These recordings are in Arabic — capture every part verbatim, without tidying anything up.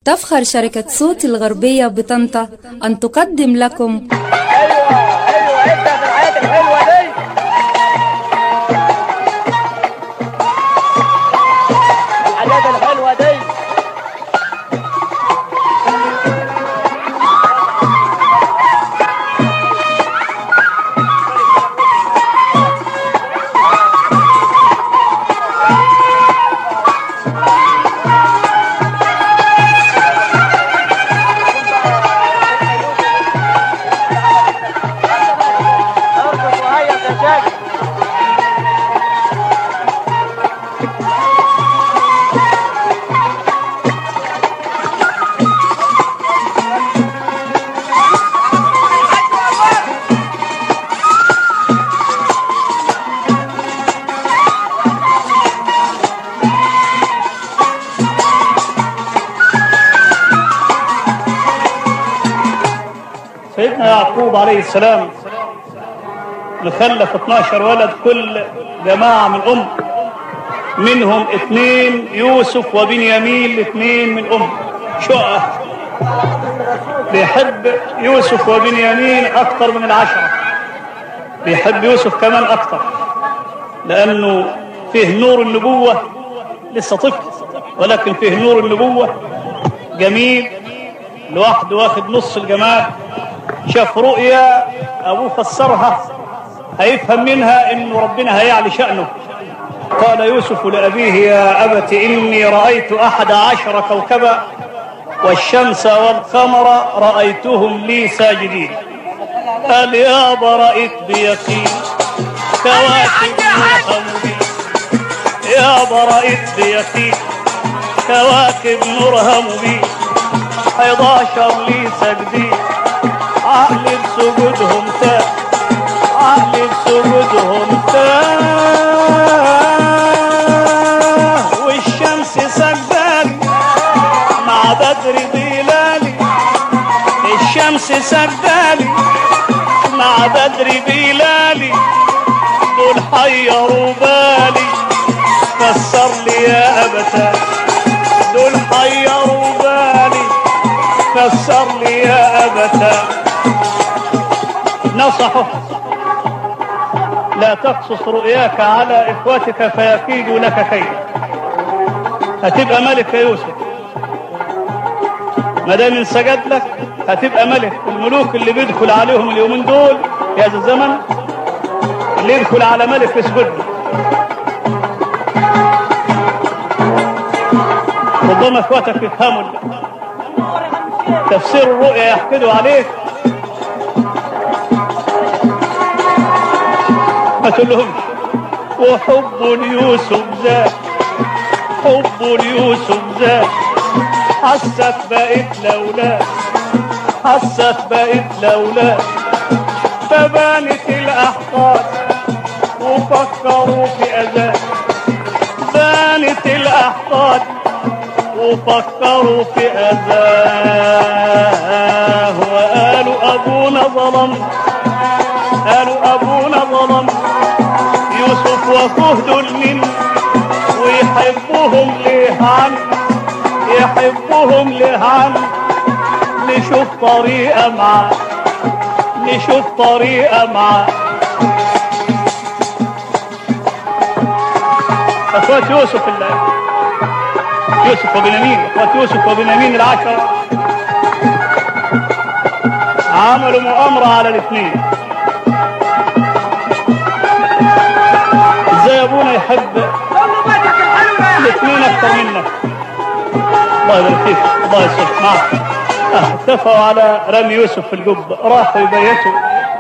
تفخر شركة صوت الغربية بطنطا أن تقدم لكم ايوه ايوه ابدا في الحياه الحلوه دي. الحاجات الحلوه دي سيدنا يعقوب عليه السلام مخلف اثناشر ولد، كل جماعة من أم، منهم اثنين يوسف وبنيامين، الاثنين من أم شقة. بيحب يوسف وبنيامين أكثر من العشرة، بيحب يوسف كمان أكثر لأنه فيه نور النبوة، لسه طفل ولكن فيه نور النبوة جميل لوحده، واخد نص الجمال. شاف رؤيا أبوه فسرها، هيفهم منها إنه ربنا هيعلي شأنه. قال يوسف لأبيه يا أبت إني رأيت أحد عشر كوكبا والشمس والقمر رأيتهم لي ساجدين. قال يابا رأيت بيقين كواكب مرهم بي، يابا رأيت بيقين كواكب مرهم بي، حداشر لي ساجدين، عقل بسجودهم تاه، عقل بسجودهم تاه، والشمس سجدالي مع بدر بلالي، الشمس سجدالي مع بدر بلالي، دول حيروا بالي فسر لي يا أبتا، دول حيروا بالي فسر لي يا أبتا. نصحه لا تقصص رؤياك على إخوتك فيكيدوا لك كيدا. هتبقى ملك يا يوسف، ما دام انسجد لك هتبقى ملك. الملوك اللي بيدخل عليهم اليومين دول في هذا الزمن، اللي يدخل على ملك يسجد له. ربما اخواتك يفهموا تفسير الرؤيا يحكدوا عليك، ما تقولهمش وحب يوسف زاد، حب يوسف زاد، حست بقيت لولا، حست بقيت لولا، فبانت الأحقاد وفكروا في أذاه، بانت الأحقاد وفكروا في أذاه، وقالوا أبونا ظلم، قالوا أبونا ظلم، يوسف وأخوه دول من ويحبوهم ليه عن، يحبوهم ليه عن، نشوف طريقة معاه، نشوف طريقة معاه. أخوات يوسف الله، يوسف وبنيامين، اخوات يوسف وبنيامين العشرة عملوا مؤامرة على الاثنين. ازاي ابونا يحب الاثنين اكثر منك؟ الله يبارك فيك، الله يصلح معك. اتفقوا على رمي يوسف في الجب، راحوا يبيتوا،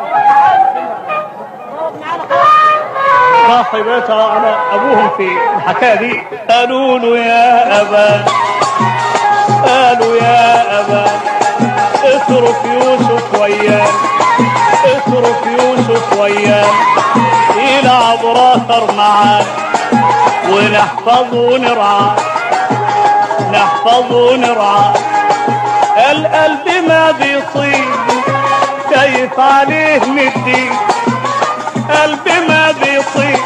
راحوا يبيتوا على ابوهم في الحكايه دي. قالوا له يا ابا، قالوا يا ابا اترك يوسف وياه، اترك يوسف وياه يلعب راخر معاه، ونحفظه ونرعاه، نحفظه ونرعاه. القلب ما بيطيب كيف عليه ندي، قلبي ما بيطيب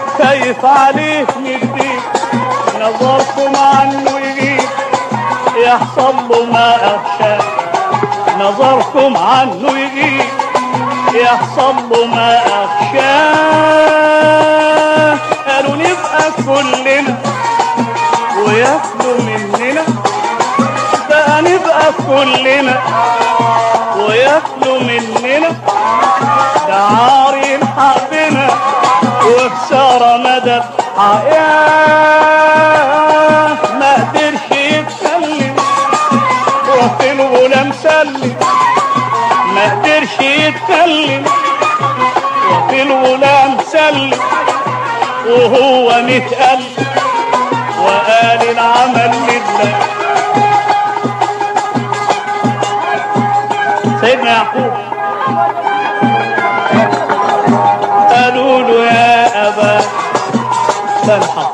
كيف عليه ندي، نظركم عنه يجيب يا يحصل له ما أخشى، نظركم عنه يجيب يحصل له ما أخشاه. قالوا نبقى كلنا وياكلوا مننا، بقى نبقى كلنا وياكلوا مننا، ده عار يلحق بنا وخسارة مدى الحياة. ما قدرش يتكلم وفي الغلام سلم، ما قدرش يتكلم وفي الغلام سلم، وهو متقلب وقال العمل لله. سيدنا يعقوب قالوا له يا أبا فالحق،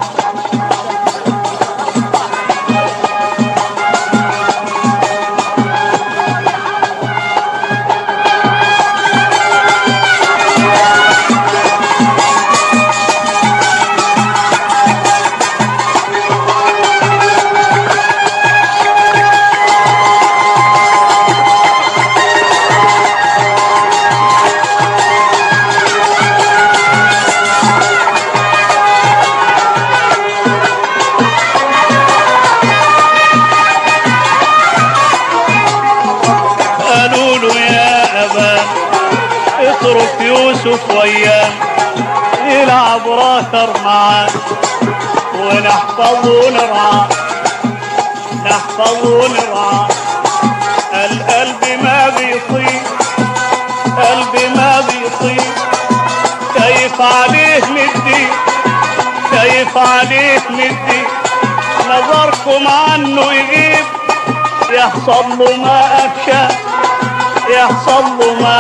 اترك يوسف وياه يلعب راكر معاه، ونحفظه ونرعاه نحفظه ونرعاه. القلب ما بيطيب قلبي ما بيطيب، كيف عليه ندي كيف عليه ندي، نظركم عنه يجيب يحصل له ما أخشى يحصل له ما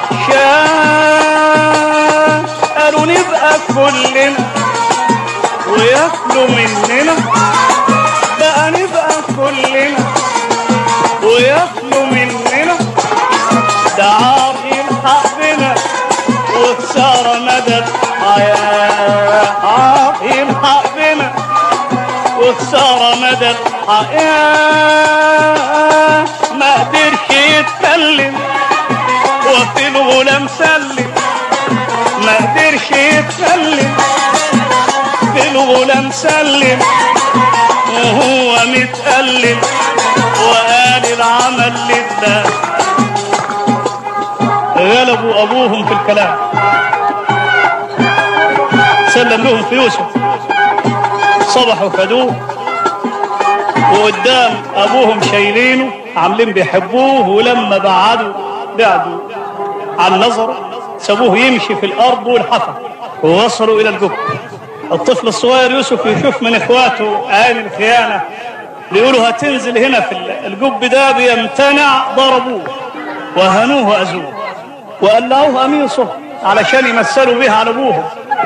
أخشاه. قالوا نبقى كلنا وياكلوا مننا، بقى نبقى كلنا وياكلوا مننا، ده عار يلحق بنا وخسارة مدى الحياة. عار يلحق بنا وخسارة مدى الحياة. ما قدرش يتكلم وفي الغلام سلم، ما قدرش يتكلم في الغلام سلم، وهو متألم وقال العمل لله. غلبوا أبوهم في الكلام، سلم لهم في يوسف، صبحوا خدوه وقدام أبوهم شايلينه عاملين بيحبوه، ولما بعدوا بعدوا عن نظره سابوه يمشي في الأرض والحفر، ووصلوا إلى الجب. الطفل الصغير يوسف يشوف من إخواته عين الخيانة، بيقولوا هتنزل هنا في الجب ده، بيمتنع، ضربوه وهنوه وأذوه وقلعوه قميصه علشان يمثلوا بيه على أبوهم،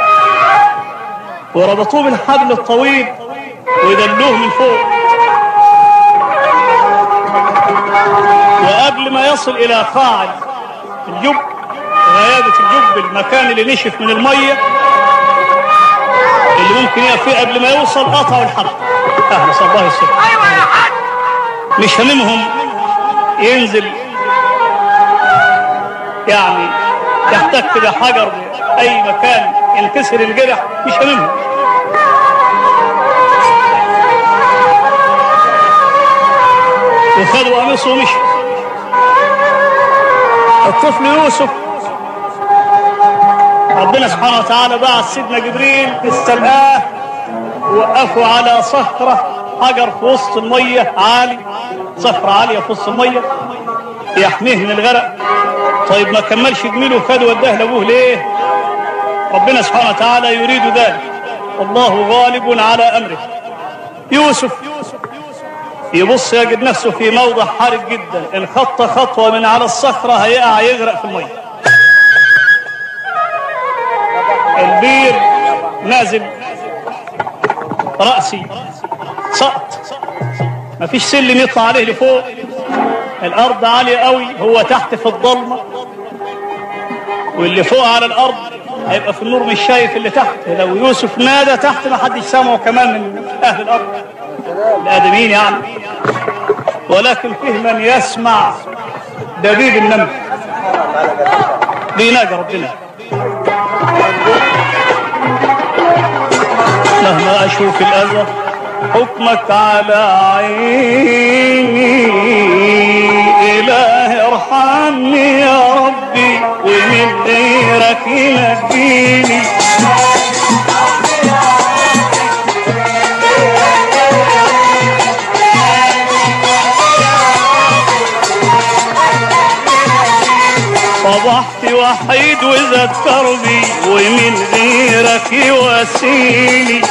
وربطوه بالحبل الطويل ويدلوه من فوق. وقبل ما يصل إلى قاع الجب، غيابة الجب، المكان اللي نشف من المية اللي ممكن يقف فيه، قبل ما يوصل قطعوا الحبل. أهلا صلى الله السلام. أيوة يا حاج. مش هممهم ينزل يعني يحتك بحجر أي مكان ينكسر الجرح، مش هممهم. وخدوا قميصه ومشوا. الطفل يوسف ربنا سبحانه وتعالى بعث سيدنا جبريل استلقاه، ووقفوا على صخرة حجر في وسط المية عالي، صخرة عالية في وسط المية يحميه من الغرق. طيب ما كملش جميله وخدوا وداه لابوه ليه؟ ربنا سبحانه وتعالى يريد ذلك، والله غالب على أمره. يوسف يبص يجد نفسه في موضع حرج جدا، إن خط خطوة من على الصخرة هيقع يغرق في المية. البير نازل رأسي سقط، مفيش سلم يطلع عليه لفوق، الأرض عالية قوي، هو تحت في الضلمة، واللي فوق على الأرض هيبقى في النور مش شايف اللي تحت. لو يوسف نادى تحت ما حدش سامعه كمان من أهل الأرض الآدمين يعني. ولكن فيه من يسمع دبيب النمل بيناجي ربنا. مهما اشوف الاذى حكمك على عيني، إلهي ارحمني يا ربي ومن غيرك ينجيني. صبحت وحيد وذكر بي ومن غيرك يواسيني.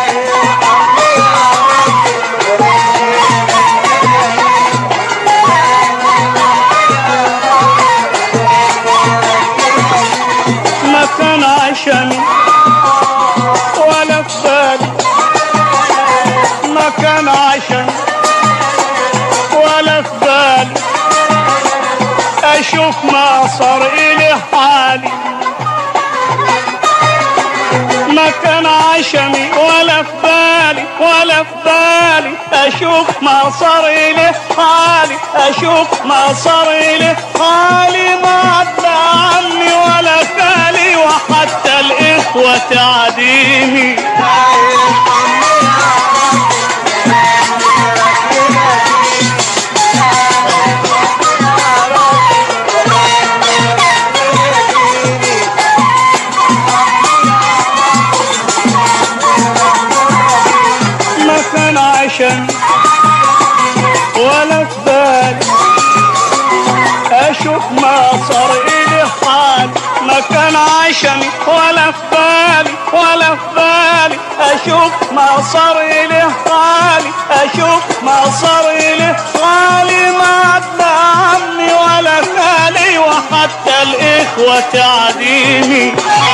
ما كان عشمي ولا في بالي، ما كان عشمي ولا في بالي اشوف ما صار الي حالي. ما كان عشمي ولا في بالي ولا في بالي اشوف ما صار الي حالي، اشوف ما صار الي حالي. ما عدى عمي ولا خالي وحتى الاخوة تعديني. ولا في بالي اشوف ما صار الي حال. ما كان عشمي ولا في بالي ولا في بالي اشوف ما صار الي حالي، اشوف ما صار الي حالي. ما عدى عمي ولا خالي وحتى الاخوة تعديني.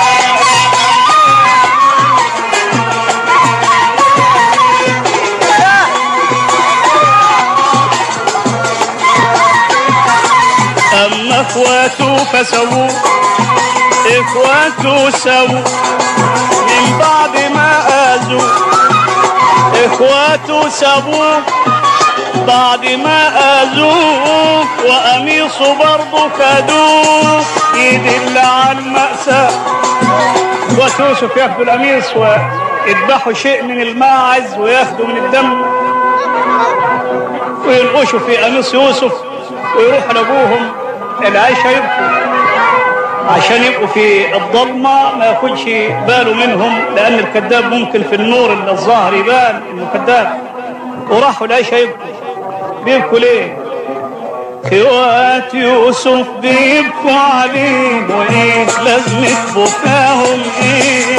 أما إخواته فسووا، إخواته سووا من بعد ما آذوا، إخواته سووا بعد ما آذوه، وقميصه برضه خدوه يدل على المأساة. إخوات يوسف ياخدوا القميص ويذبحوا شيء من الماعز وياخدوا من الدم وينقشوا في قميص يوسف ويروحوا لابوهم العيشة يبقوا عشان يبقوا في الضلمة ما ياخدش باله منهم، لأن الكذاب ممكن في النور اللي الظاهر يبان إنه كذاب. وراحوا العيشة يبقوا. بيبكوا ليه؟ اخوات يوسف بيبكوا عليه وإيه لازمة بكاهم إيه؟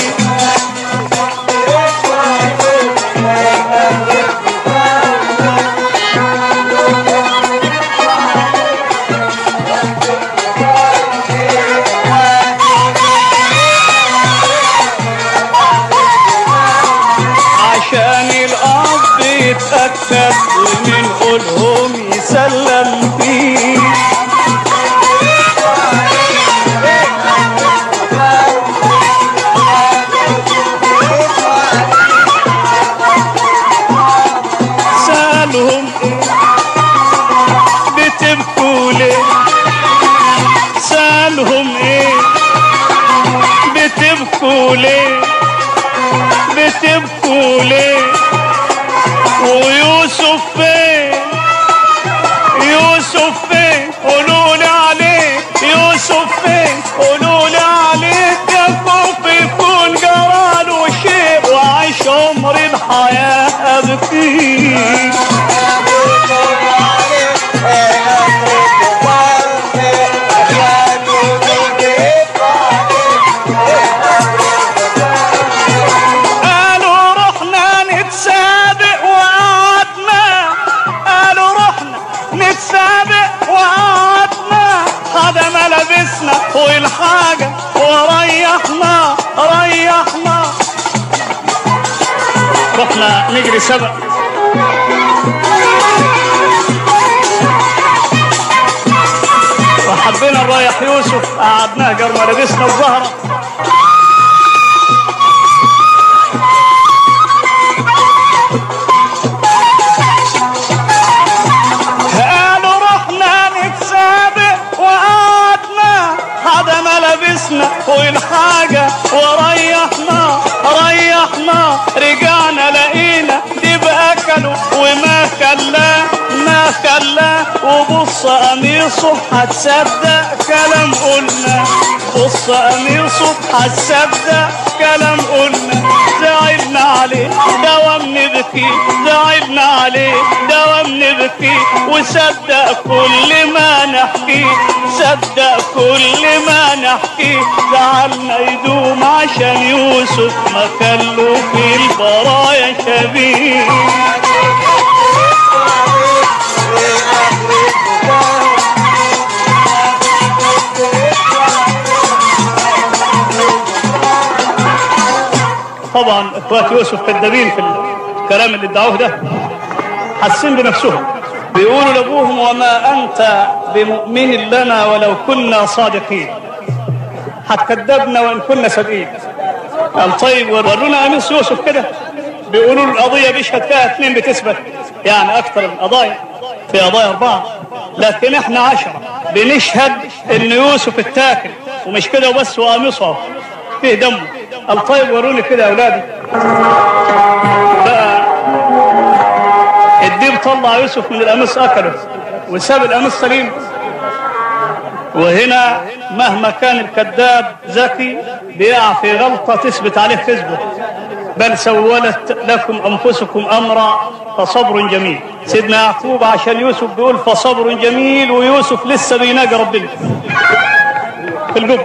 يتأكد ومن قولهم يسلم فيه. سألهم بتبكوا ليه؟ سألهم ايه بتبكوا ليه؟ بتبكوا ليه؟ ويوسف فين؟ يوسف فين؟ قولولي عليه. يوسف فين؟ قولولي عليه. يا خوف يكون جراله شيء وعيش عمري الحياة أبكي. والحاجة وريحنا ريحنا رحنا نجري سبق وحبينا نريح يوسف. قعدناه جرنا لبسنا الزهرة حدا ملابسنا والحاجة وريحنا ريحنا رجعنا لقينا ديب اكلوا وما كلا ما كلا وبص قميصه هتصدق كلام قلنا بص قميصه هتصدق كلام قلنا زعلنا عليه دوام نبكي زعلنا عليه دوام نبكي وصدق كل ما نحكي صدق كل ما نحكي زعلنا يدوم عشان يوسف ما كان له في البرايا شبيه طبعا اخوات يوسف كذابين في الكلام اللي ادعوه ده حاسين بنفسهم بيقولوا لابوهم وما انت بمؤمن لنا ولو كنا صادقين هتكذبنا وان كنا صادقين. قال طيب ورونا قميص يوسف كده بيقولوا القضيه بيشهد فيها اثنين بتثبت يعني اكثر القضايا في قضايا اربعه لكن احنا عشره بنشهد ان يوسف اتاكل ومش كده وبس وقميصه فيه دمه. قال طيب وروني كده يا اولادي. بقى الديب طلع يوسف من القميص اكله وساب القميص سليم. وهنا مهما كان الكذاب ذكي بيقع في غلطه تثبت عليه كذبه. بل سولت لكم انفسكم امرا فصبر جميل. سيدنا يعقوب عشان يوسف بيقول فصبر جميل ويوسف لسه بيناجي ربنا في الجب.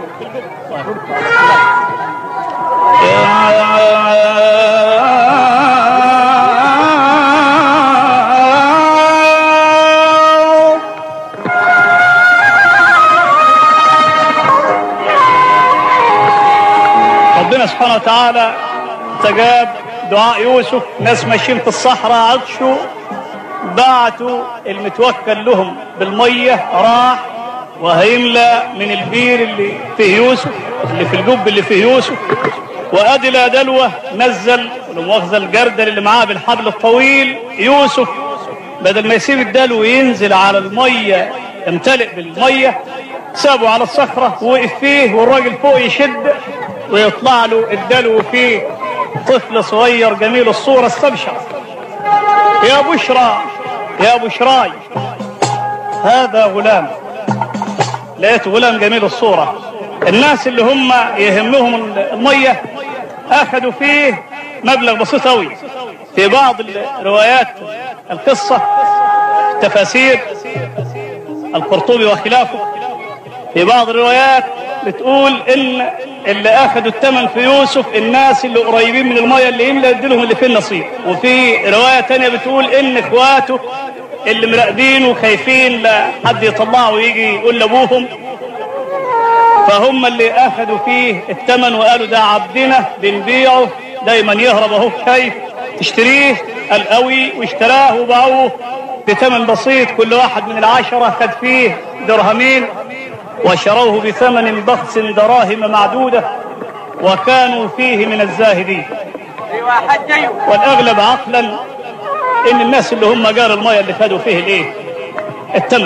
ربنا سبحانه وتعالى استجاب دعاء يوسف. ناس ماشيين في الصحراء عطشوا بعتوا المتوكل لهم بالميه راح وهيملى من البير اللي فيه يوسف اللي في الجب اللي فيه يوسف وادي لا دلوه نزل المؤاخذه الجردل اللي معاه بالحبل الطويل يوسف بدل ما يسيب الدلو ينزل على الميه يمتلئ بالميه سابه على الصخره ووقف فيه والراجل فوق يشد ويطلع له الدلو فيه طفل صغير جميل الصوره استبشر يا بشرى يا بشراي هذا غلام. لقيت غلام جميل الصوره. الناس اللي هم يهمهم الميه اخذوا فيه مبلغ بسيط قوي. في بعض الروايات القصه تفاسير القرطبي وخلافه في بعض الروايات بتقول ان اللي اخذوا الثمن في يوسف الناس اللي قريبين من الميه اللي يملى يديلهم اللي فيه النصيب. وفي روايه ثانيه بتقول ان اخواته اللي مراقبين وخايفين لحد يطلعه ويجي يقول لابوهم فهم اللي اخذوا فيه الثمن وقالوا ده عبدنا بنبيعه دايما يهرب اهو شايف تشتريه القوي واشتراه وباعوه بثمن بسيط. كل واحد من العشره خد فيه درهمين وشروه بثمن بخس دراهم معدوده وكانوا فيه من الزاهدين. والاغلب عقلا ان الناس اللي هم جار الميه اللي خدوا فيه الايه الثمن.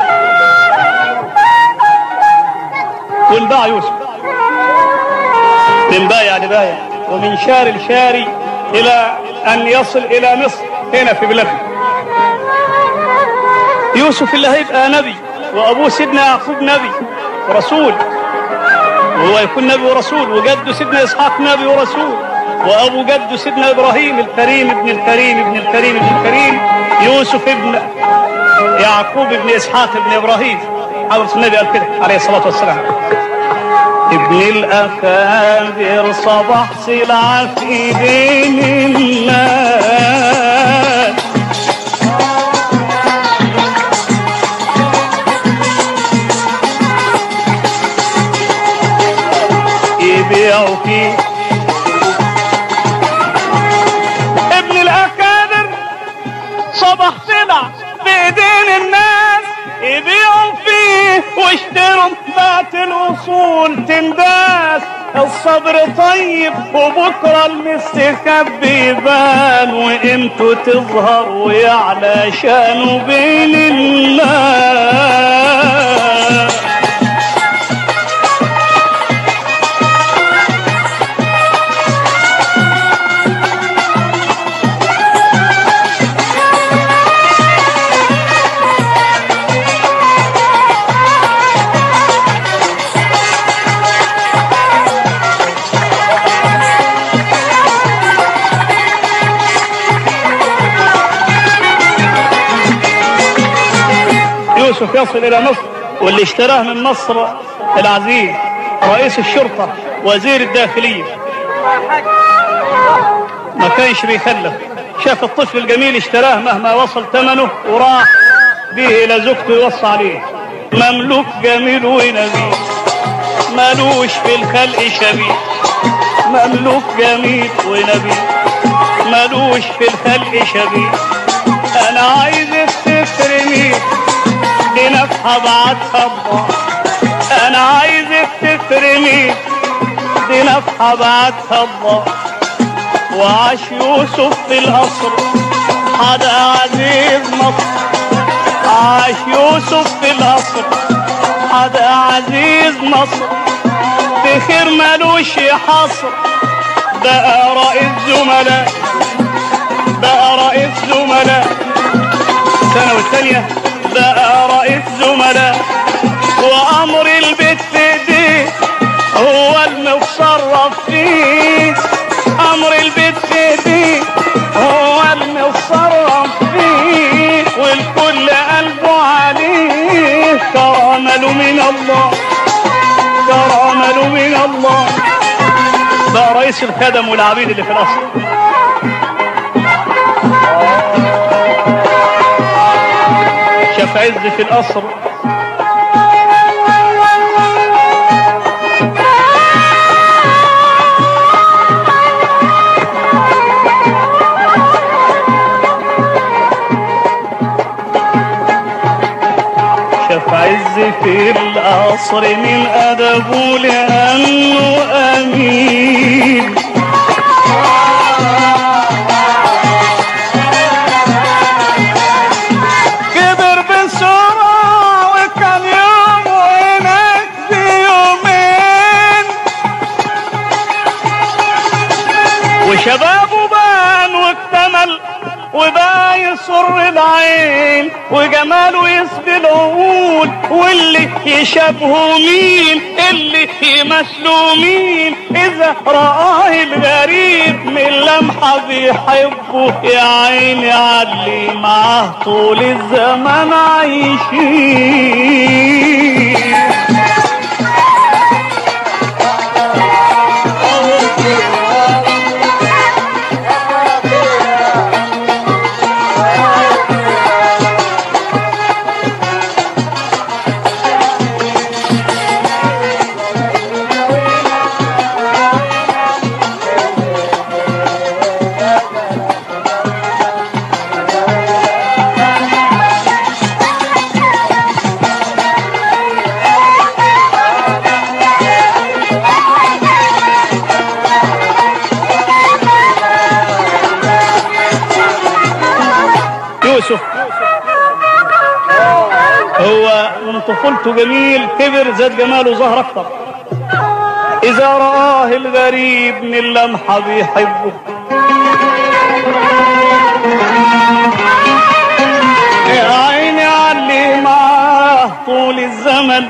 وانباع يوسف من بايع لبايع ومن شار لشاري الى ان يصل الى مصر هنا في بلادنا. يوسف اللي هيبقى نبي وابوه سيدنا يعقوب نبي ورسول وهو يكون نبي ورسول وجده سيدنا اسحاق نبي ورسول وابو جده سيدنا ابراهيم الكريم ابن الكريم ابن الكريم ابن الكريم يوسف ابن يعقوب ابن اسحاق ابن ابراهيم. حضرة النبي قال كده عليه الصلاه والسلام ابن الاكابر صباح سلعه في ايدين الناس يبيعوا فيه. ابن الاكابر صباح سلع بايدين الناس يبيعوا فيه واشتروا بات الاصول تنداس. الصبر طيب وبكره المستخب يبان وقيمته تظهر ويعلى شانه بين الناس. يصل إلى مصر، واللي اشتراه من مصر العزيز رئيس الشرطة وزير الداخلية ما كانش بيخلف، شاف الطفل الجميل اشتراه مهما وصل ثمنه وراح به إلى زوجته يوصى عليه. مملوك جميل ونبي مالوش في الخلق شبيه، مملوك جميل ونبي مالوش في الخلق شبيه. انا عايزك تكرمي دي نفحة بعتها الله، انا عايزك تكرمي دي نفحة بعتها الله. وعاش يوسف في القصر حدا عزيز مصر، عاش يوسف في القصر حدا عزيز مصر. بخير مالوش حصر بقى رئيس زملاء، بقى رئيس زملاء السنة والثانية بقى رئيس زملاء. وأمر البيت في ايديه هو المتصرف فيه، أمر البيت في ايديه هو المتصرف فيه. والكل قلبه عليه كرامله من الله، كرامله من الله. بقى رئيس الخدم والعبيد اللي في الأصل. شاف عز في القصر شاف عز في القصر من أدبه لأنه أمين. شبابه بان واكتمل وبقى يسر العين، وجماله يسبي العقول. واللي يشبهه مين اللي يمثله مين؟ اذا رآه الغريب من لمحة بيحبه يا عيني عاللي معاه طول الزمان عايشين. يوسف هو من طفولته جميل، كبر زاد جماله ظهر اكتر. اذا رآه الغريب من لمحة بيحبه يا عيني عاللي معاه طول الزمن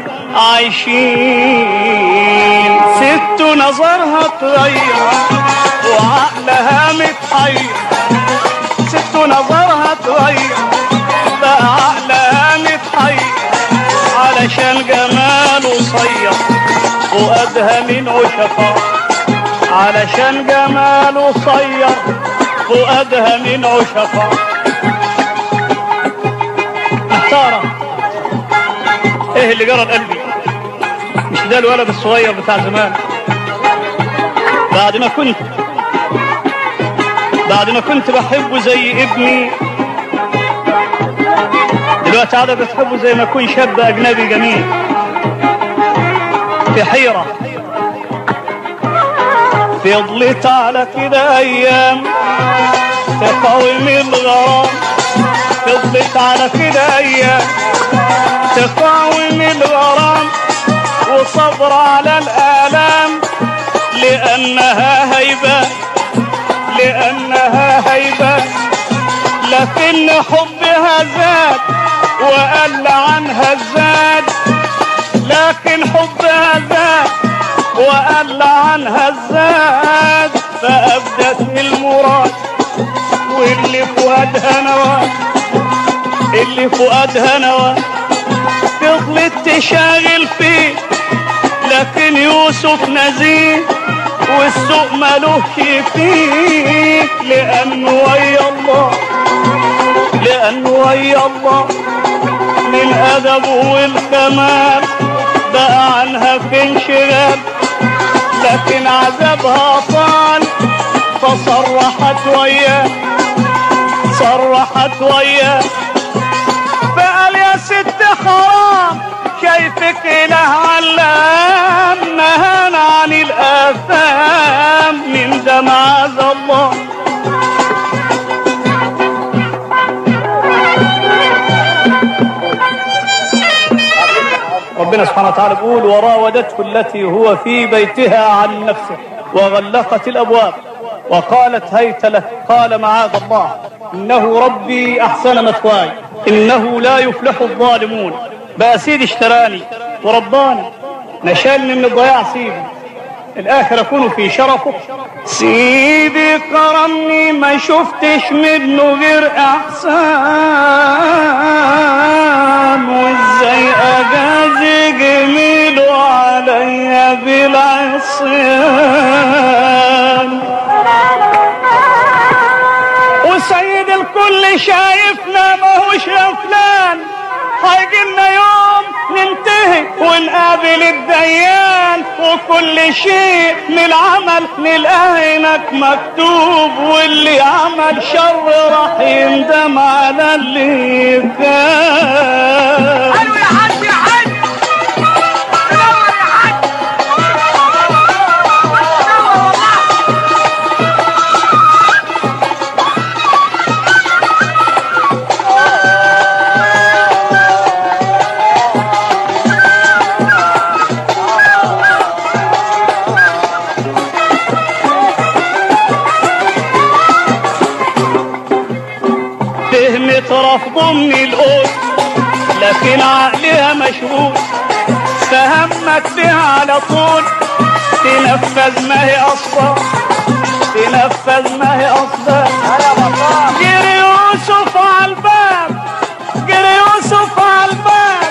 عايشين. ست نظرها تغير وعقلها متحير، ست نظرها تغير بقى عقلها متحير. علشان جماله صير فؤادها من عشقا، علشان جماله صير فؤادها من عشقا. محتارة ايه اللي جرى قلبي؟ مش ده الولد الصغير بتاع زمان؟ بعد ما كنت بعد ما كنت بحبه زي ابني دلوقتي عادة بتحبه زي ما يكون شاب أجنبي جميل. في حيرة فضلت على كده أيام تقاوم الغرام، فضلت على كده أيام تقاوم الغرام. وصبر على الآلام لأنها هيبة، لأنها هيبة. لكن حبها زاد وقل عنها الزاد، لكن حبها زاد وقل عنها الزاد. فأبدت المراد واللي فؤادها نوى، اللي فؤادها نوى فضلت تشاغل فيه، لكن يوسف نزيه والسوق ملوش فيه، لأنه ويا الله، لأنه ويا الله من أدبه والكمال بقى عنها في انشغال، لكن عذابها طال فصرحت وياه، صرحت وياه فقال يا ست حرام شايفك إله علام، نهانا عن الآثام من ده معاذ الله. ربنا سبحانه وتعالى بيقول وراودته التي هو في بيتها عن نفسه وغلقت الأبواب وقالت هيت لك، قال معاذ الله إنه ربي أحسن مثواي إنه لا يفلح الظالمون. بقى سيدي اشتراني ورباني نشالني من الضياع، سيدي الآخر أكون في شرفه، سيدي كرمني ما شفتش منه غير أحسان، وإزاي أجازي جميله عليا بالعصيان، وسيد الكل شايفنا ماهوش غفلان، هيجيلنا يوم ننتهي ونقابل الديان، وكل شيء من العمل نلقاه هناك مكتوب، واللي عمل شر راح يندم على اللي كان. حلو يا حاج يا حاج، منور يا حاج، فهمت رفضه من القول لكن عقلها مشغول، فهمت بها على طول تنفذ ما هي أصلا، تنفذ ما هي أصلا. جري يوسف على الباب، جري يوسف على الباب،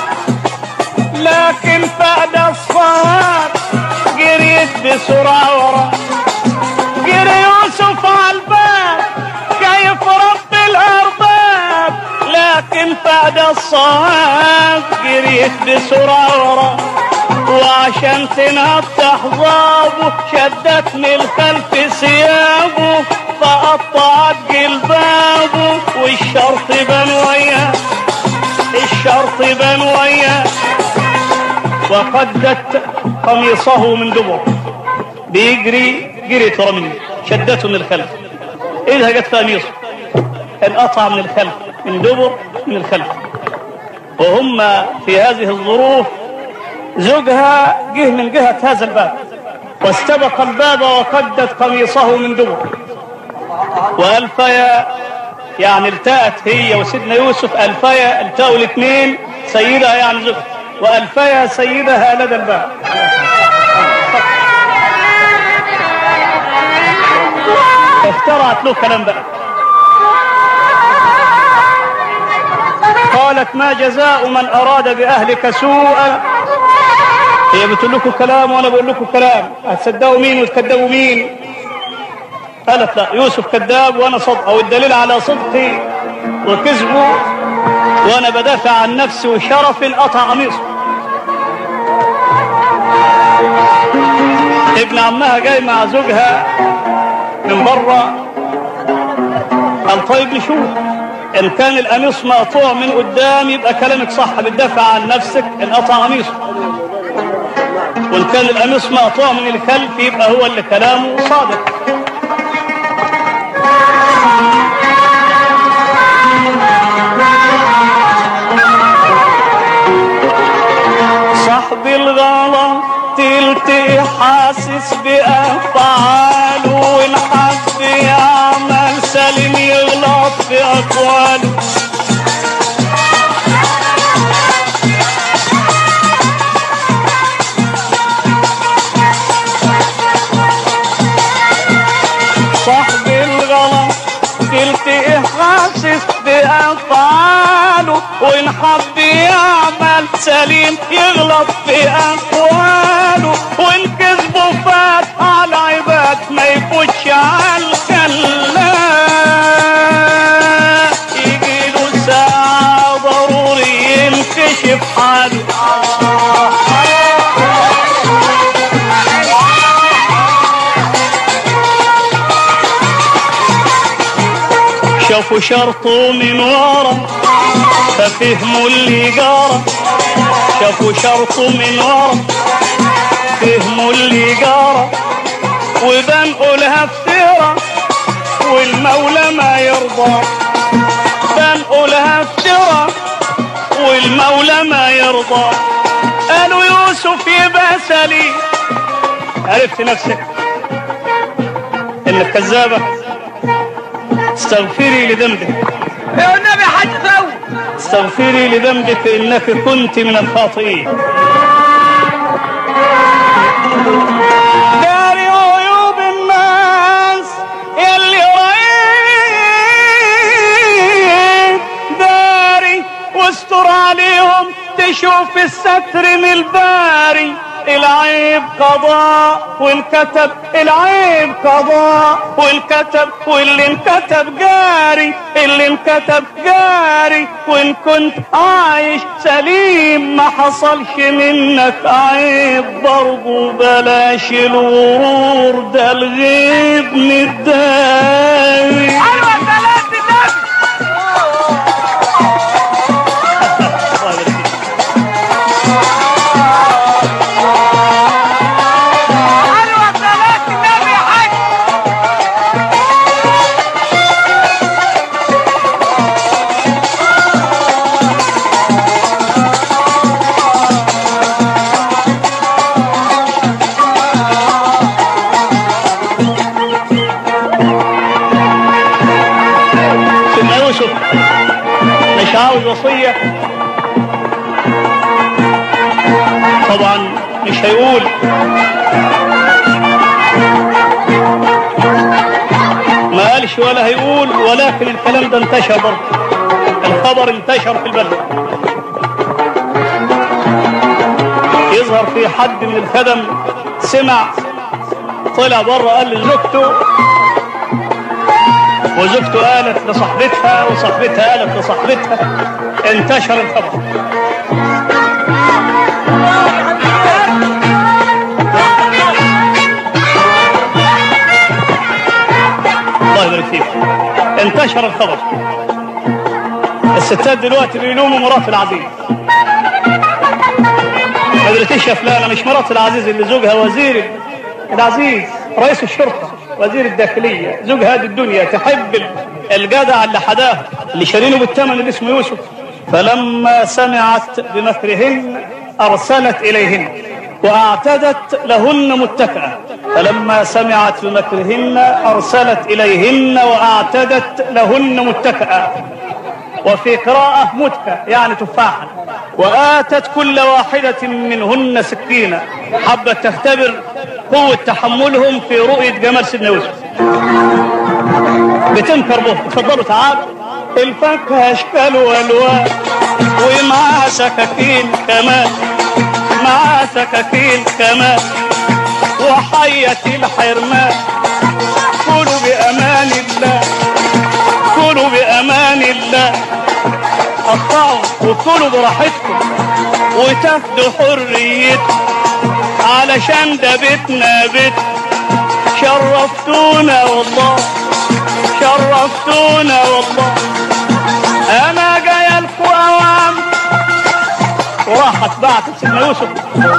لكن فقد الصواب جريت بسرعة ورا، جري يوسف على الباب كيف رب الأرباب، لكن بعد الصواب جريت بسرعة ورا، وعشان تنهض أحضابه شدت من الخلف ثيابه فقطعت جلبابه، والشرط بان وياه، الشرط بان وياه، وقدت قميصه من دبر بيجري جريت ورا مني، شدته من الخلف، ايدها جت في قميصه انقطع من الخلف، من دبر من الخلف. وهم في هذه الظروف زوجها جه من جهة هذا الباب واستبق الباب وقدت قميصه من دبر، وألفيا يعني التأت هي وسيدنا يوسف، ألفيا التأوا الاثنين سيدها يعني زوجها، وألفيا سيدها لدى الباب. افترعت له كلام بقى، قالت ما جزاء من أراد بأهلك سوءا، هي بتقول لكم كلام وأنا بقول لكم كلام، هتصدقوا مين وتكذبوا مين؟ قالت لا، يوسف كذاب وأنا صدق، أو الدليل على صدقي وكذبه وأنا بدافع عن نفسي وشرف قطع قميصه. ابن عمها جاي مع زوجها من بره، قال طيب نشوف ان كان القميص مقطوع من قدام يبقى كلامك صح، بتدافع عن نفسك انقطع قميصه، وان كان القميص مقطوع من الخلف يبقى هو اللي كلامه صادق. صاحب الغلط تلتقي حاسس بأفعاله، والحب يعمل سليم يغلط في أقواله. صاحب الغلط تلتقي حاسس بأفعاله، والحب يعمل سليم يغلط في أقواله، والكذب فات على عباد ما يفوتش على الخلاق، يجيله ساعة ضروري ينكشف حاله. شافوا شرطه من ورا ففهموا اللي جارة، شافوا شرطه من ورا فهموا اللي جارة، وبنقوا لها افترا والمولى ما يرضى، بنقوا لها افترا والمولى ما يرضى. قالوا يوسف يبقى سليم. عرفت نفسك انك كذابة؟ استغفري لذنبك يا النبي حاج فوت. استغفري لذنبك انك كنت من الخاطئين. داري عيوب الناس يلي رأيت، داري واستر عليهم تشوف الستر من الباري. العيب قضاء والكتب، العيب قضاء والكتب، واللي انكتب جاري، اللي انكتب جاري. وان كنت عايش سليم ما حصلش منك عيب برضو، بلاش الغرور ده الغيب متداري. ايوه سلام النبي. مش عاوز وصية طبعا، مش هيقول، ما قالش ولا هيقول، ولكن الكلام ده انتشر برضه، الخبر انتشر في البلد. يظهر في حد من الخدم سمع، طلع بره قال لزوجته، وزوجته قالت لصاحبتها، وصاحبتها قالت لصاحبتها، انتشر الخبر. الله يبارك فيك. انتشر الخبر. الستات دلوقتي بيلوموا مرات العزيز. ما درتيش يا فلانه مش مرات العزيز اللي زوجها وزير العزيز رئيس الشرطه وزير الداخليه، زوج هذه الدنيا، تحب الجدع اللي حداه اللي شارينه بالثمن اللي اسمه يوسف. فلما سمعت بمكرهن ارسلت اليهن واعتدت لهن متكئا. فلما سمعت بمكرهن ارسلت اليهن واعتدت لهن متكئا، وفي قراءة متكة يعني تفاحا. وآتت كل واحدة منهن سكينة، حبت تختبر قوة تحملهم في رؤية جمال سيدنا يوسف. بتنكر به، تفضلوا تعالوا. الفاكهة اشكال والوان ومعها سكاكين كمان، معها سكاكين كمان، وحية الحرمان. كلوا بأمان الله، كلوا بأمان الله، قطعوا وكلوا براحتكم وتاخدوا حريتكم، علشان ده بيتنا بيت. شرفتونا والله، شرفتونا والله. انا جايه لكم اوام. وراحت بعتت سيدنا يوسف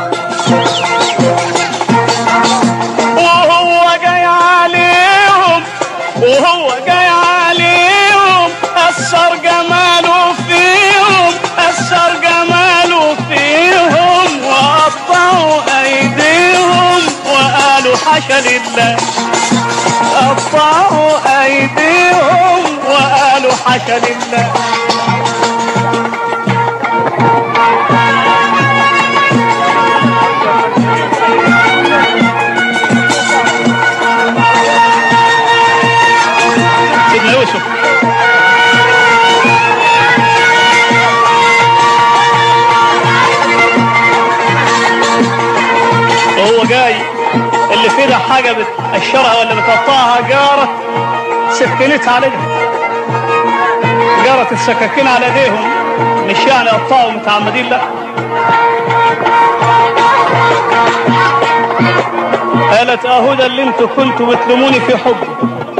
وهو جاي عليهم، وهو جاي عليهم، أثر جماله فيهم، أثر جماله فيهم، وقطعوا أيديهم وقالوا حاشا لله، قطعوا أيديهم وقالوا حاشا لله. سيدنا يوسف اللي في ايدها حاجه بتقشرها ولا بتقطعها جارت سكنتها عليها، جارت السكاكين على ايديهم، مش يعني قطعوا متعمدين، لا. قالت اهدى اللي انتوا كنتوا بتلوموني في حبي،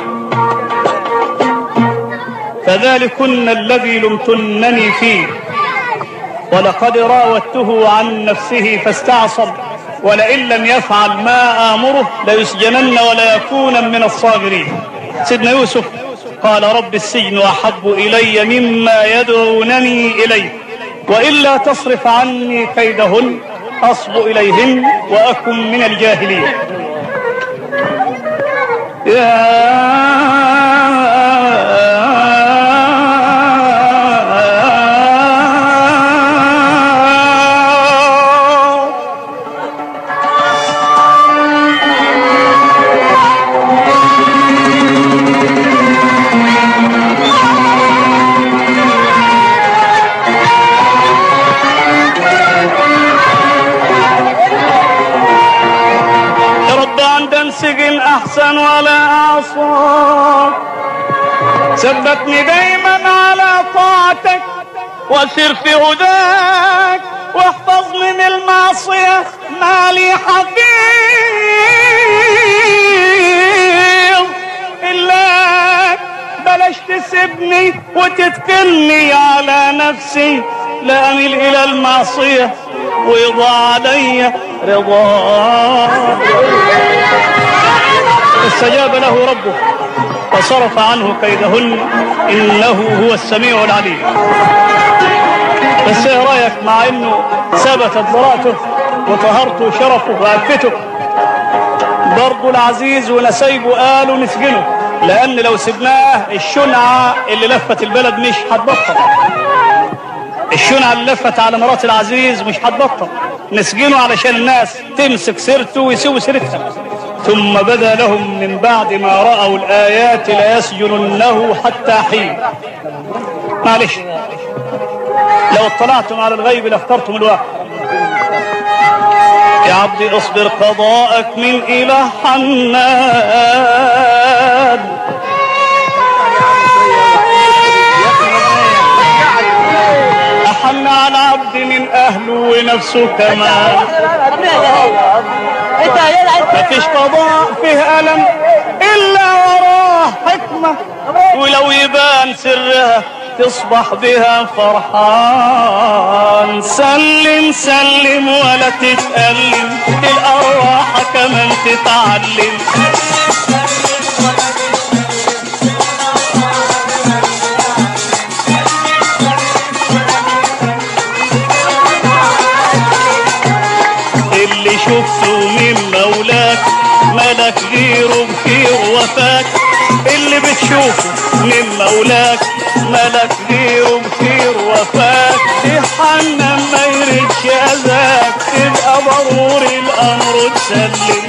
فذلكن الذي لمتنني فيه، ولقد راودته عن نفسه فاستعصم، ولئن لم يفعل ما آمره ليسجنن ولا يكون من الصاغرين. سيدنا يوسف قال رب السجن أحب إلي مما يدعونني إليه، وإلا تصرف عني كيدهن أصب إليهن وأكن من الجاهلين. يا سجن احسن ولا اعصى، ثبتني دايما على طاعتك وسر في هداك، واحفظ من المعصيه ما لي حفيظ الاك، بلاش تسيبني وتتكلني على نفسي، لا اميل الى المعصيه ويضاع علي رضاك. استجاب له ربه فصرف عنه كيدهن انه هو السميع العليم. بس ايه رايك مع انه ثبتت براءته وطهرته وشرفه وعفته، برضه العزيز ونسايبه قالوا نسجنه، لان لو سبناه الشنعه اللي لفت البلد مش هتبطل، الشنعه اللي لفت على مرات العزيز مش هتبطل، نسجنه علشان الناس تمسك سيرته ويسوي سيرتها. ثم بدا لهم من بعد ما رأوا الآيات ليسجننه حتى حين. معلش لو اطلعتم على الغيب لاخترتم الواقع. يا عبدي اصبر قضاءك من إله حنان، أحن على عبد من أهله ونفسه كمان، مفيش قضاء فيه ألم إلا وراه حكمة، ولو يبان سرها تصبح بها فرحان. سلم سلم ولا تتألم، الأرواح كمان تتعلم. اللي شفته من مولاك ملك غيره بخير وفاك، اللي بتشوفه من مولاك ملك غيره بخير وفاك، تحنن ما يردش اذاك، تبقى ضروري الامر تسلم.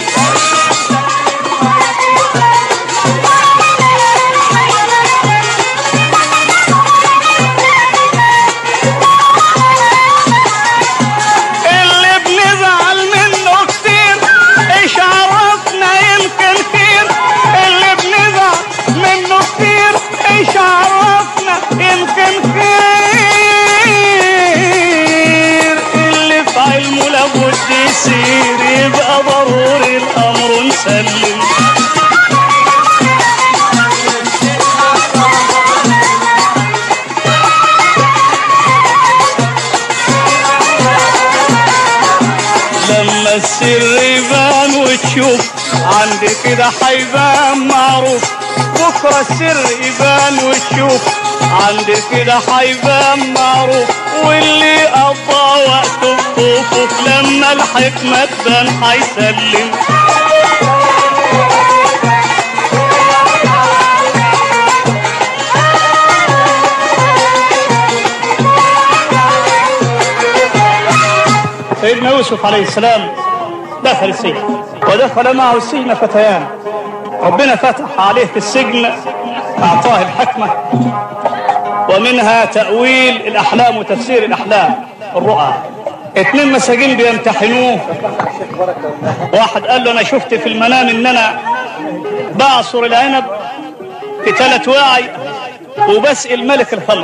يصير يبقى ضروري الامر نسلم. لما السر يبان وتشوف عندي كده حيبان معروف، بكره السر يبان وتشوف عندي كده حيبان معروف، واللي قضى وقته بطوفه لما الحكمة تبان حيسلم. سيدنا يوسف عليه السلام دخل السجن، ودخل معه السجن فتيان، ربنا فتح عليه في السجن أعطاه الحكمة، ومنها تأويل الأحلام وتفسير الأحلام الرؤى. اتنين مساجين بيمتحنوه. واحد قال له انا شفت في المنام ان انا بعصر العنب في ثلاث واعي وبسقي الملك الخلق.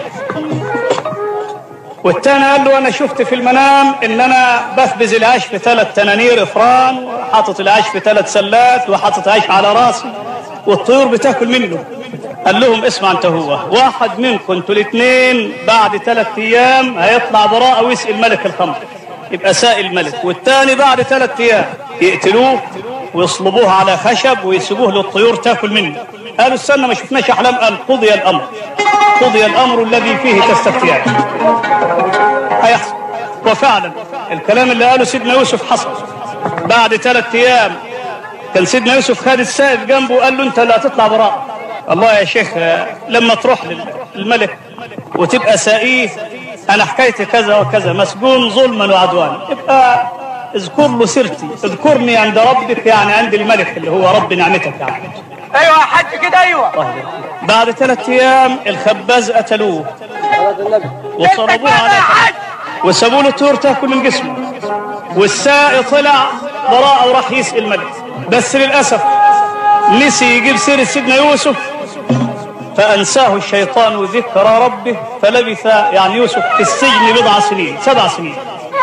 والتاني قال له انا شفت في المنام ان انا بخبز العيش في ثلاث تنانير افران وحاطط العيش في ثلاث سلات وحاطط عيش على راسي والطيور بتاكل منه. قال لهم اسمع انت هو واحد منكم انتوا الاثنين بعد ثلاث ايام هيطلع براءه ويسقي الملك الخمر يبقى ساقي الملك، والثاني بعد ثلاث ايام يقتلوه ويصلبوه على خشب ويسيبوه للطيور تاكل منه. قالوا استنى ما شفناش احلام. قال قضي الامر، قضي الامر الذي فيه تستفتيان. هيحصل. وفعلا الكلام اللي قاله سيدنا يوسف حصل. بعد ثلاث ايام كان سيدنا يوسف خد السائل جنبه وقال له انت اللي هتطلع براء. الله يا شيخ لما تروح للملك وتبقى سائيه انا حكايتي كذا وكذا مسجون ظلما وعدوانا، يبقى اذكر له سيرتي، اذكرني عند ربك يعني عند الملك اللي هو رب نعمتك يعني. ايوه يا حاج كده ايوه. بعد ثلاث ايام الخباز قتلوه وصلبوه على وسابوا له الطيور تاكل من جسمه، والسائق طلع براءه وراح يسقي الملك. بس للاسف نسي يجيب سيره سيدنا يوسف فانساه الشيطان ذكر ربه فلبث يعني يوسف في السجن بضع سنين سبع سنين.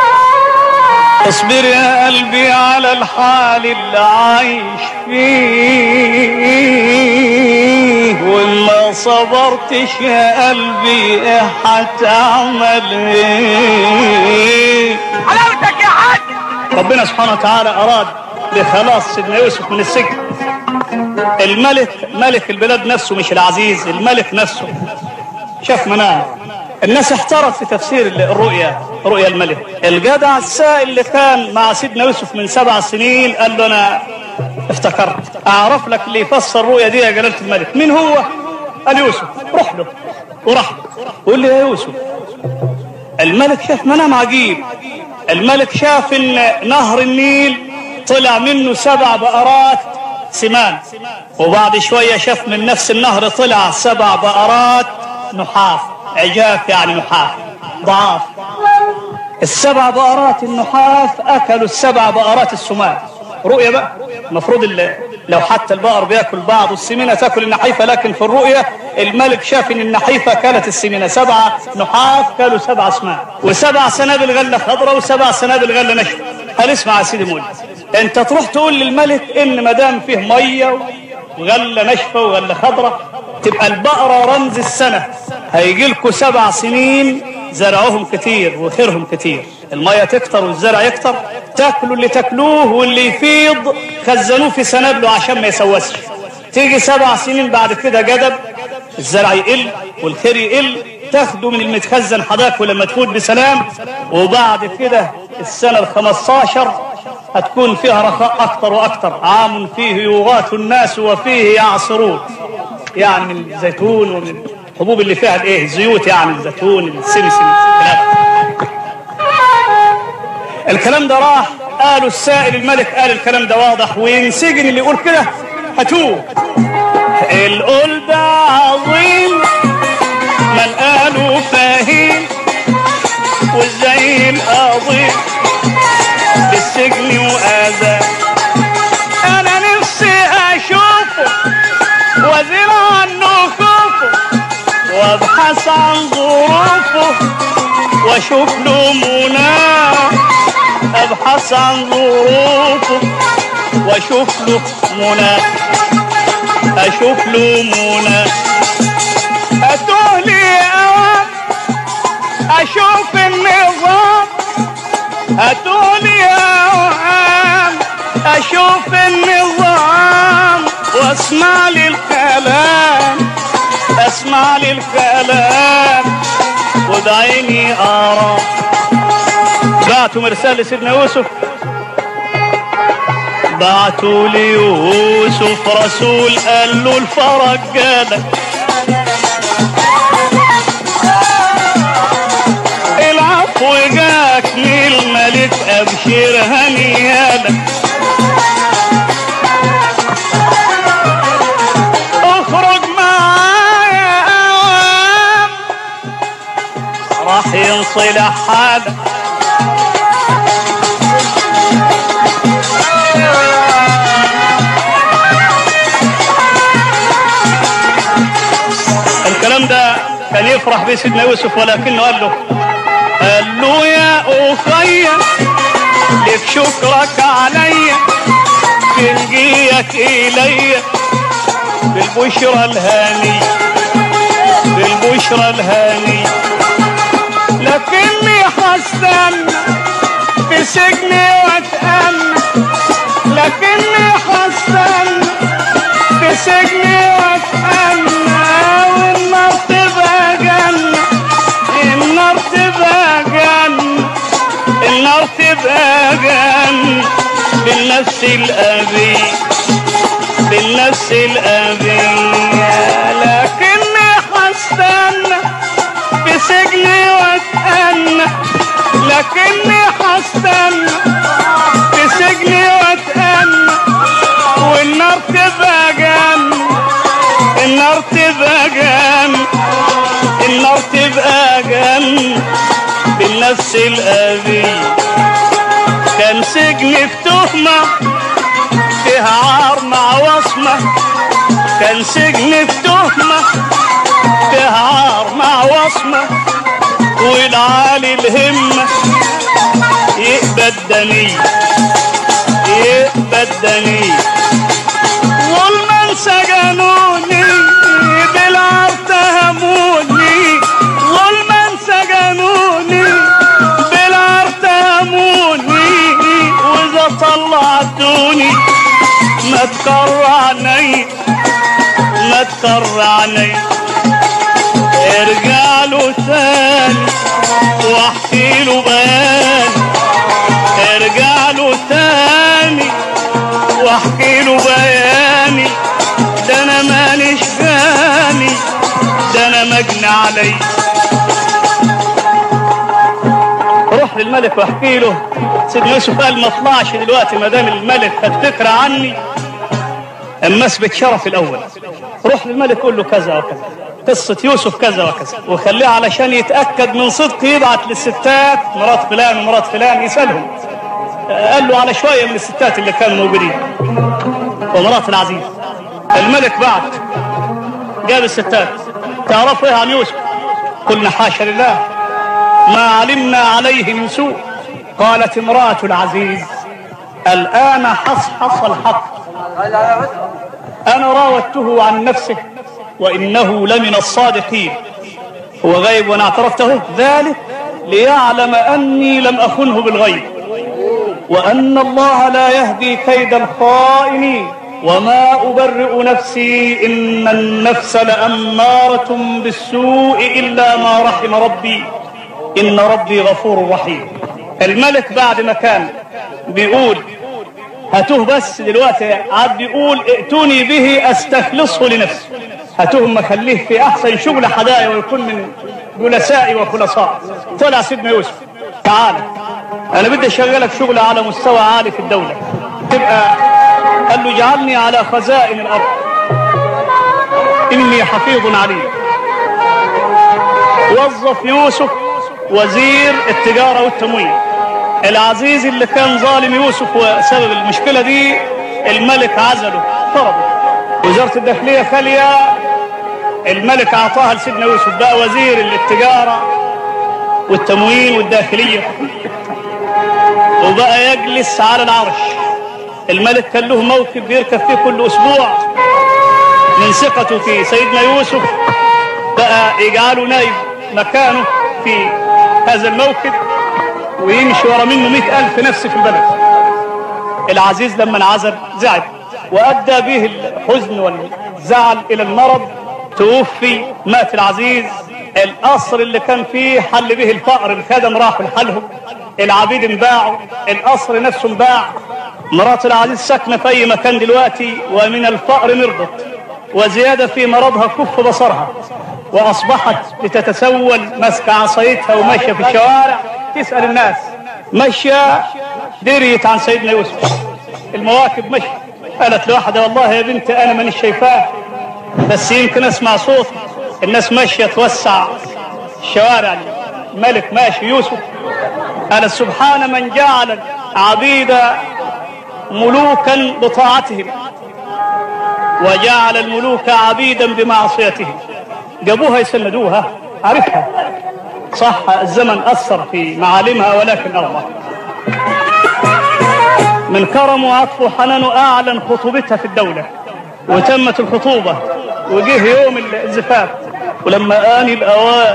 اصبر يا قلبي على الحال اللي عايش فيه وما صبرتش يا قلبي ايه هتعمل ايه. حلاوتك يا حاج. ربنا سبحانه وتعالى اراد بخلاص سيدنا يوسف من السجن. الملك ملك البلاد نفسه مش العزيز، الملك نفسه شاف منام. الناس احتارت في تفسير الرؤيا، رؤيا الملك. الجدع السائل اللي كان مع سيدنا يوسف من سبع سنين قال له انا افتكرت اعرف لك اللي يفسر الرؤيا دي يا جلالة الملك. مين هو؟ قال يوسف. روح له وراح له وقول لي يا يوسف الملك شاف منام عجيب. الملك شاف ان نهر النيل طلع منه سبع بقرات سمان، وبعد شوية شاف من نفس النهر طلع سبع بقرات نحاف عجاف يعني نحاف ضعاف. السبع بقرات النحاف اكلوا السبع بقرات السمان. رؤية بقى المفروض لو حتى البقر بياكل بعض والسمينة تاكل النحيفة، لكن في الرؤية الملك شاف ان النحيفة كانت السمينة. سبعة نحاف كانوا سبع سمان وسبع سنابل غلة خضراء وسبع سنابل غلة نشفة. قال اسمع يا سيدي مولى انت تروح تقول للملك ان ما دام فيه ميه وغله ناشفه وغله خضراء تبقى البقره رمز السنه. هيجي لكم سبع سنين زرعوهم كتير وخيرهم كتير، الميه تكتر والزرع يكتر، تاكلوا اللي تاكلوه واللي يفيض خزنوه في سنابله عشان ما يسوسش. تيجي سبع سنين بعد كده جدب الزرع يقل والخير يقل، تاخدوا من المتخزن حضاك ولما تفوت بسلام. وبعد كده السنه الخمسطاشر هتكون فيها رخاء اكتر واكتر. عام فيه يغاث الناس وفيه يعصرون، يعني من الزيتون ومن الحبوب اللي فيها الايه الزيوت يعني الزيتون السمسم. الكلام ده راح قالوا السائل الملك قال الكلام ده واضح وينسجن اللي يقول كده هاتوه. القول ده عظيم من قالوا فاهين وازاي القاضي في السجن وآذى. انا نفسي اشوفه وازيل عنه خوفه وابحث عن ظروفه واشوف له مناه. ابحث عن ظروفه واشوف له مناه. اشوف له مناه. اتوه لي اوام اشوف النظام. اتوه لي اوام اشوف النظام واسمع لي الكلام. اسمع لي الكلام ودعيني ارى. بعتوا مرسال لسيدنا يوسف، بعتوا ليوسف رسول قال له الفرج جالك. العفو جاك من الملك ابشر هنيالك. اخرج معايا اوام راح ينصلح حالك. كان يفرح بسيدنا يوسف، ولكنه قال له قال له يا أخي لك شكرك علي في مجيك إلي بالبشرى الهاني بالبشرى الهاني، لكني حستنى في سجني واتأنى، لكني حستنى في سجني واتأنى، والنار تبقى جنة، النار تبقى جنة، النار تبقى جنة بالنفس الأبي بالنفس الأبية، لكني حستنى في سجني واتأنى، لكني حستنى في سجني واتأنى، والنار تبقى جنة، النار تبقى جنة، النار تبقى جنة بالنفس الأبية. كان سجني في تهمة فيها عار مع وصمة، كان سجني في تهمة فيها عار مع وصمة، والعالي الهمة يقبى الدنيا يقبى الدنيا، والمن سجنوني بالعار تهموني، والمن سجنوني بالعار تهموني، وإذا طلعتوني ما تكرعني ما تكرعني، ارجع له تاني واحكي له بيان، ارجع له تاني واحكي له بياني، ده انا مانيش جاني، ده انا مجني علي. روح للملك واحكي له. سيدنا يوسف قال ما اطلعش دلوقتي ما دام الملك خد فكره عني، اما اثبت شرف الاول. روح للملك قول له كذا وكذا، قصه يوسف كذا وكذا، وخليه علشان يتاكد من صدق يبعت للستات مرات فلان ومرات فلان يسالهم. قال له على شويه من الستات اللي كانوا موجودين ومرات العزيز. الملك بعت جاب الستات، تعرفوا ايه عن يوسف؟ قلنا حاشا لله ما علمنا عليه من سوء. قالت امرأة العزيز الآن حصحص الحق، أنا راودته عن نفسه وإنه لمن الصادقين. هو غيب وأنا اعترفته، ذلك ليعلم أني لم أخنه بالغيب وأن الله لا يهدي كيد الخائنين وما أبرئ نفسي إن النفس لأمارة بالسوء إلا ما رحم ربي إن ربي غفور رحيم. الملك بعد ما كان بيقول هاتوه، بس دلوقتي عاد بيقول ائتوني به استخلصه لنفسي، هاتوه ما خليه في احسن شغل حدايا ويكون من جلسائي وخلصائي. طلع سيدنا يوسف تعالى انا بدي اشغلك شغل على مستوى عالي في الدوله، تبقى قال له اجعلني على خزائن الارض اني حفيظ عليم. وظف يوسف وزير التجاره والتموين. العزيز اللي كان ظالم يوسف وسبب المشكلة دي الملك عزله طرده. وزارة الداخلية خالية الملك أعطاها لسيدنا يوسف، بقى وزير للتجارة والتموين والداخلية، وبقى يجلس على العرش. الملك كان له موكب بيركب فيه كل أسبوع من ثقته في سيدنا يوسف، بقى يجعله نايب مكانه في هذا الموكب ويمشي ورا منه مئة ألف نفس في البلد. العزيز لما انعزل زعل وأدى به الحزن والزعل إلى المرض، توفي، مات العزيز. القصر اللي كان فيه حل به الفقر، الخدم راحوا لحالهم، العبيد انباعوا، القصر نفسه انباع. مرات العزيز ساكنة في أي مكان دلوقتي ومن الفقر مرضت، وزيادة في مرضها كف بصرها، وأصبحت لتتسول ماسكة عصايتها وماشية في الشوارع تسأل الناس، ماشية دريت عن سيدنا يوسف، المواكب مشي. قالت لواحدة والله يا بنت أنا مانيش شايفاه بس يمكن أسمع صوت الناس ماشية توسع الشوارع، الملك ماشي يوسف. قالت سبحان من جعل عبيد ملوكا بطاعتهم وجعل الملوك عبيدا بمعصيتهم. جابوها يسندوها عارفها صح، الزمن أثر في معالمها ولكن أغلى. من كرم وعطف وحنان أعلن خطوبتها في الدولة، وتمت الخطوبة وجه يوم الزفاف. ولما آن الأوان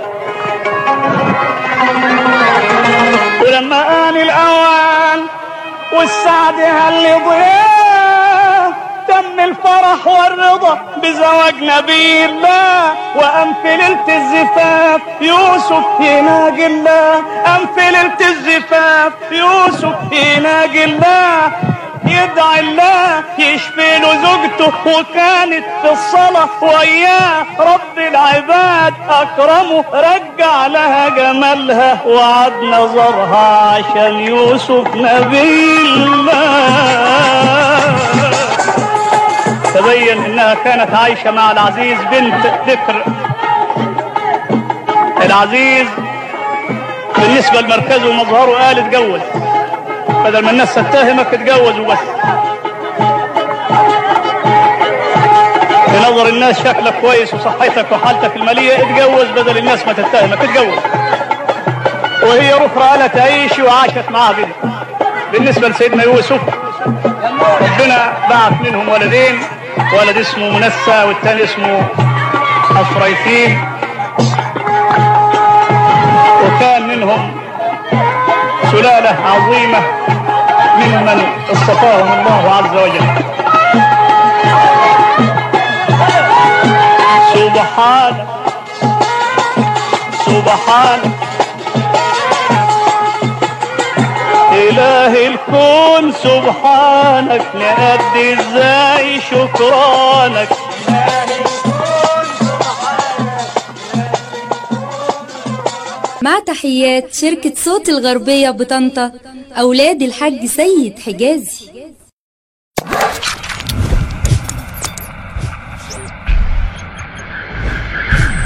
ولما آن الأوان والسعد هل ضياء، تم الفرح والرضا بزواج نبي الله. وأم في ليلة الزفاف يوسف يناجي الله، أم في ليلة الزفاف يوسف يناجي الله، يدعي الله يشفي له زوجته. وكانت في الصلاة وياه رب العباد أكرمه، رجع لها جمالها وعاد نظرها عشان يوسف نبي الله. تبين انها كانت عايشة مع العزيز بنت ذكر. العزيز بالنسبة لمركزه ومظهره قال اتجوز، بدل ما الناس تتهمك اتجوز وبس. في نظر الناس شكلك كويس وصحتك وحالتك المالية، اتجوز بدل الناس ما تتهمك، اتجوز. وهي رفرة قالت عيشي وعاشت معها بنت. بالنسبة لسيدنا يوسف ربنا بعث منهم ولدين، ولد اسمه منسى والثاني اسمه أصريفين، وكان منهم سلالة عظيمة ممن اصطفاهم الله عز وجل. سبحانه سبحانه إله الكون، سبحانك نأدي ازاي شكرانك. مع تحيات شركة صوت الغربية بطنطا، أولاد الحاج سيد حجازي.